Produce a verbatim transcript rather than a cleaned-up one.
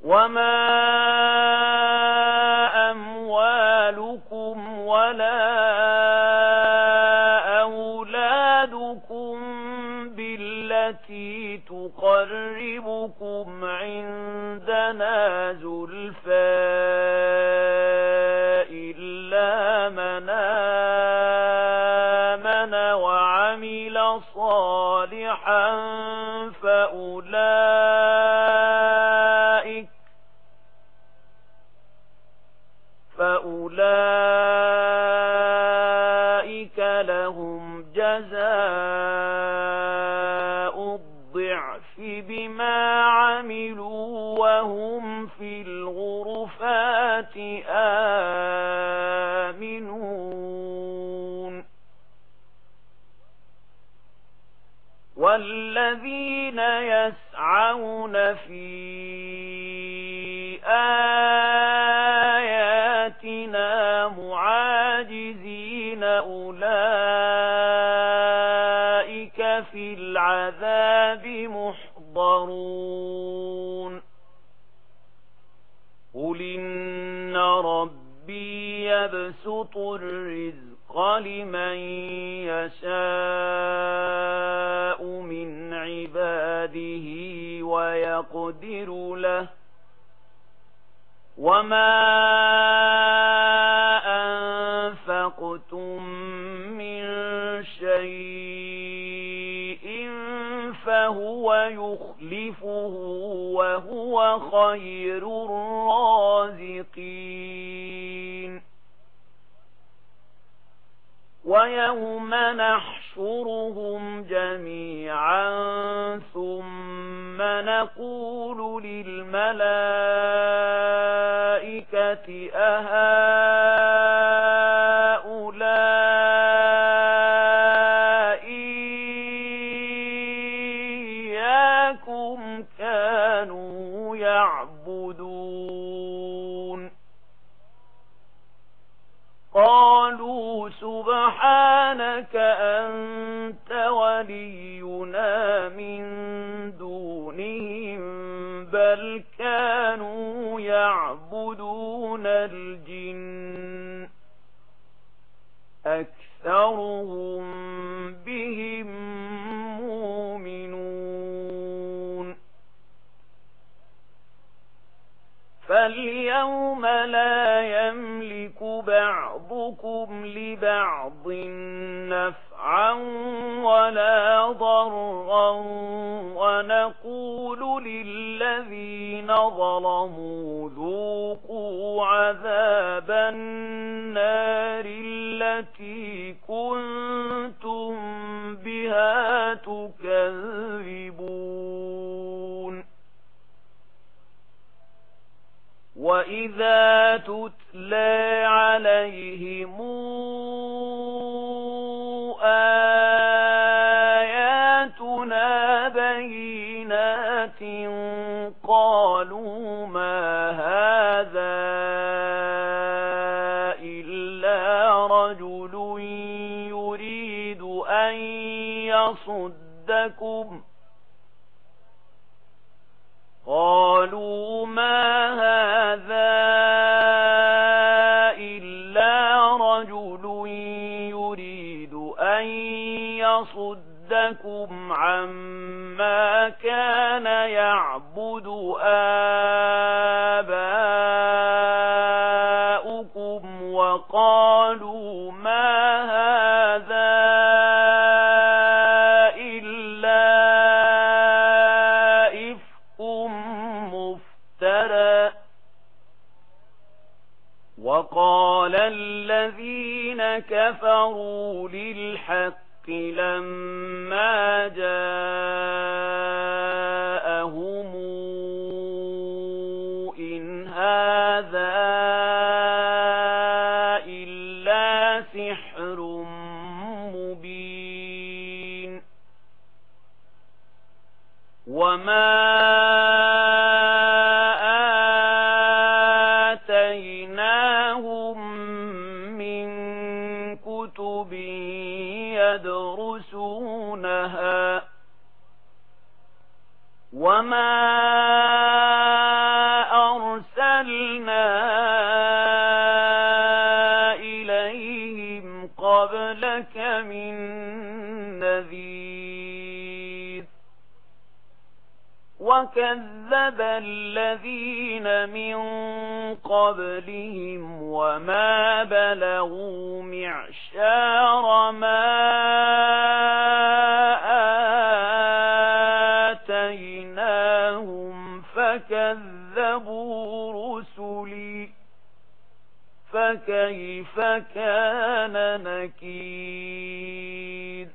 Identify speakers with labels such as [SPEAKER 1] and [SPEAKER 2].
[SPEAKER 1] وما أموالكم ولا أولادكم بالتي تقربكم عندنا زلفى إلا من آمن وعمل صالحا فأولئك فأولئك لهم جزاء الضعف بما عملوا وهم في الغرفات آمنون والذين يسعون في آياتنا معاجزين أولئك في العذاب محضرون قل إن ربي يبسط الرزق لمن يشاء من عباده ويقدر له وما أنفقتم من شيء فهو يخلفه وهو خير الرازقين ويوم نحشرهم جميعا ثم نقول للملائكة أهؤلاء إياكم كانوا يعبدون قالوا سبحانك أنت ولينا من دونهم بل كانوا يعبدون الجن أكثرهم بهم مؤمنون فاليوم لا يملك بعضكم لبعض نفعا ولا ضرا ونقول للذين ظلموا ذوقوا عذاب النار التي كنتم بها تكذبون وإذا تتلى عليهم آياتنا بينات قالوا ما هذا إلا رجل يريد أن يصدكم قالوا ما هذا إلا رجل يريد أن يصدكم عما كان يعبد آباؤكم وقالوا ما هذا وقال الذين كفروا للحق لما جاءهم إن هذا إلا سحر مبين وما يدرسونها وما نذير وكذب الذين من قبلهم وما بلغوا معشار ما آتيناهم فكذبوا رسلي فكيف كان نكير